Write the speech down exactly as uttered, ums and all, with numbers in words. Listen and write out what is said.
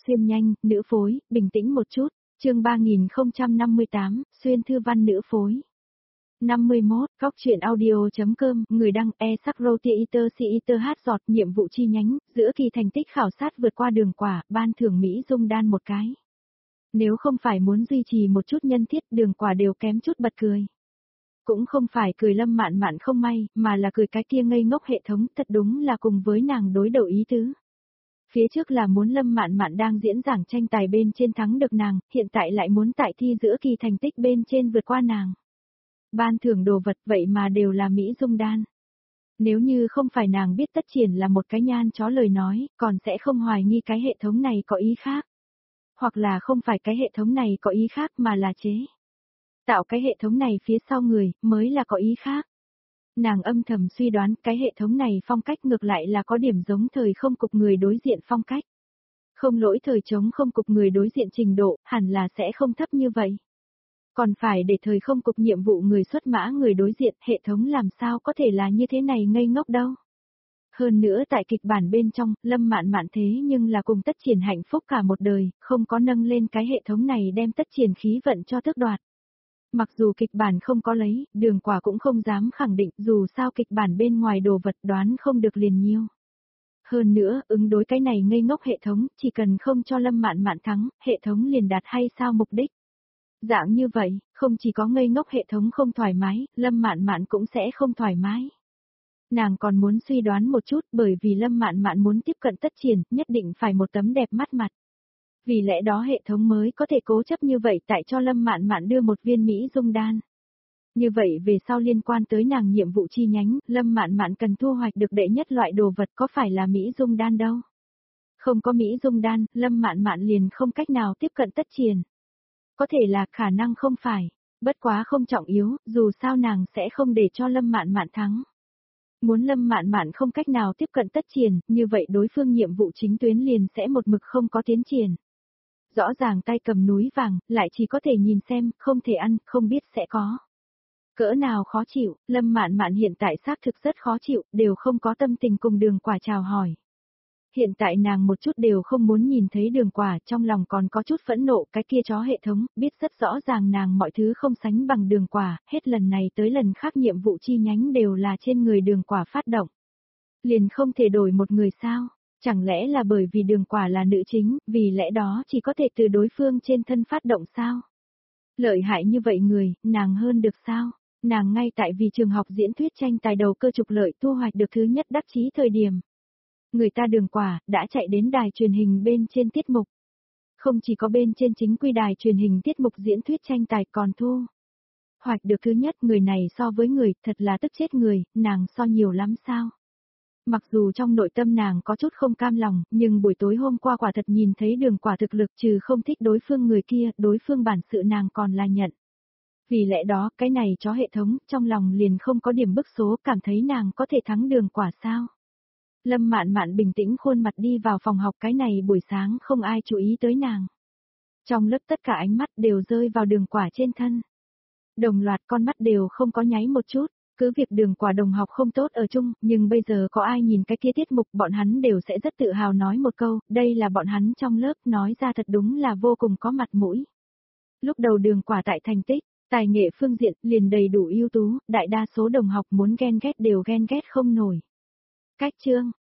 xuyên nhanh, nữ phối, bình tĩnh một chút, chương ba nghìn không trăm năm mươi tám, xuyên thư văn nữ phối. năm mươi mốt, góc truyện audio.com, người đăng e sắc roti iter si iter hát giọt, nhiệm vụ chi nhánh, giữa kỳ thành tích khảo sát vượt qua đường quả, ban thưởng Mỹ Dung đan một cái. Nếu không phải muốn duy trì một chút nhân thiết, đường quả đều kém chút bật cười. Cũng không phải cười Lâm Mạn Mạn không may, mà là cười cái kia ngây ngốc hệ thống, thật đúng là cùng với nàng đối đầu ý tứ. Phía trước là muốn Lâm Mạn Mạn đang diễn giảng tranh tài bên trên thắng được nàng, hiện tại lại muốn tại thi giữa kỳ thành tích bên trên vượt qua nàng. Ban thưởng đồ vật vậy mà đều là Mỹ Dung đan. Nếu như không phải nàng biết Tất Triển là một cái nhan chó lời nói, còn sẽ không hoài nghi cái hệ thống này có ý khác. Hoặc là không phải cái hệ thống này có ý khác mà là chế. Tạo cái hệ thống này phía sau người, mới là có ý khác. Nàng âm thầm suy đoán cái hệ thống này phong cách ngược lại là có điểm giống thời không cục người đối diện phong cách. Không lỗi thời chống không cục người đối diện trình độ, hẳn là sẽ không thấp như vậy. Còn phải để thời không cục nhiệm vụ người xuất mã người đối diện, hệ thống làm sao có thể là như thế này ngây ngốc đâu. Hơn nữa tại kịch bản bên trong, Lâm Mạn Mạn thế nhưng là cùng Tất Triển hạnh phúc cả một đời, không có nâng lên cái hệ thống này đem Tất Triển khí vận cho tước đoạt. Mặc dù kịch bản không có lấy, đường quả cũng không dám khẳng định, dù sao kịch bản bên ngoài đồ vật đoán không được liền nhiêu. Hơn nữa, ứng đối cái này ngây ngốc hệ thống, chỉ cần không cho Lâm Mạn Mạn thắng, hệ thống liền đạt hay sao mục đích. Dạng như vậy, không chỉ có ngây ngốc hệ thống không thoải mái, Lâm Mạn Mạn cũng sẽ không thoải mái. Nàng còn muốn suy đoán một chút, bởi vì Lâm Mạn Mạn muốn tiếp cận Tất Triển, nhất định phải một tấm đẹp mắt mặt. Vì lẽ đó hệ thống mới có thể cố chấp như vậy tại cho Lâm Mạn Mạn đưa một viên Mỹ Dung đan. Như vậy về sau liên quan tới nàng nhiệm vụ chi nhánh, Lâm Mạn Mạn cần thu hoạch được đệ nhất loại đồ vật có phải là Mỹ Dung đan đâu. Không có Mỹ Dung đan, Lâm Mạn Mạn liền không cách nào tiếp cận Tất Triển. Có thể là khả năng không phải, bất quá không trọng yếu, dù sao nàng sẽ không để cho Lâm Mạn Mạn thắng. Muốn Lâm Mạn Mạn không cách nào tiếp cận Tất Triển, như vậy đối phương nhiệm vụ chính tuyến liền sẽ một mực không có tiến triển. Rõ ràng tay cầm núi vàng, lại chỉ có thể nhìn xem, không thể ăn, không biết sẽ có. Cỡ nào khó chịu, Lâm Mạn Mạn hiện tại xác thực rất khó chịu, đều không có tâm tình cùng đường quả chào hỏi. Hiện tại nàng một chút đều không muốn nhìn thấy đường quả, trong lòng còn có chút phẫn nộ, cái kia chó hệ thống, biết rất rõ ràng nàng mọi thứ không sánh bằng đường quả, hết lần này tới lần khác nhiệm vụ chi nhánh đều là trên người đường quả phát động. Liền không thể đổi một người sao? Chẳng lẽ là bởi vì đường quả là nữ chính, vì lẽ đó chỉ có thể từ đối phương trên thân phát động sao? Lợi hại như vậy người, nàng hơn được sao? Nàng ngay tại vì trường học diễn thuyết tranh tài đầu cơ trục lợi thu hoạch được thứ nhất đắc chí thời điểm. Người ta đường quả, đã chạy đến đài truyền hình bên trên tiết mục. Không chỉ có bên trên chính quy đài truyền hình tiết mục diễn thuyết tranh tài còn thu hoạch được thứ nhất, người này so với người, thật là tức chết người, nàng so nhiều lắm sao? Mặc dù trong nội tâm nàng có chút không cam lòng, nhưng buổi tối hôm qua quả thật nhìn thấy đường quả thực lực trừ không thích đối phương người kia, đối phương bản sự nàng còn là nhận. Vì lẽ đó, cái này chó hệ thống, trong lòng liền không có điểm bức số, cảm thấy nàng có thể thắng đường quả sao. Lâm Mạn Mạn bình tĩnh khuôn mặt đi vào phòng học, cái này buổi sáng không ai chú ý tới nàng. Trong lớp tất cả ánh mắt đều rơi vào đường quả trên thân. Đồng loạt con mắt đều không có nháy một chút. Cứ việc đường quả đồng học không tốt ở chung, nhưng bây giờ có ai nhìn cái kia tiết mục bọn hắn đều sẽ rất tự hào nói một câu, đây là bọn hắn trong lớp, nói ra thật đúng là vô cùng có mặt mũi. Lúc đầu đường quả tại thành tích, tài nghệ phương diện liền đầy đủ ưu tú, đại đa số đồng học muốn ghen ghét đều ghen ghét không nổi. Cách chương,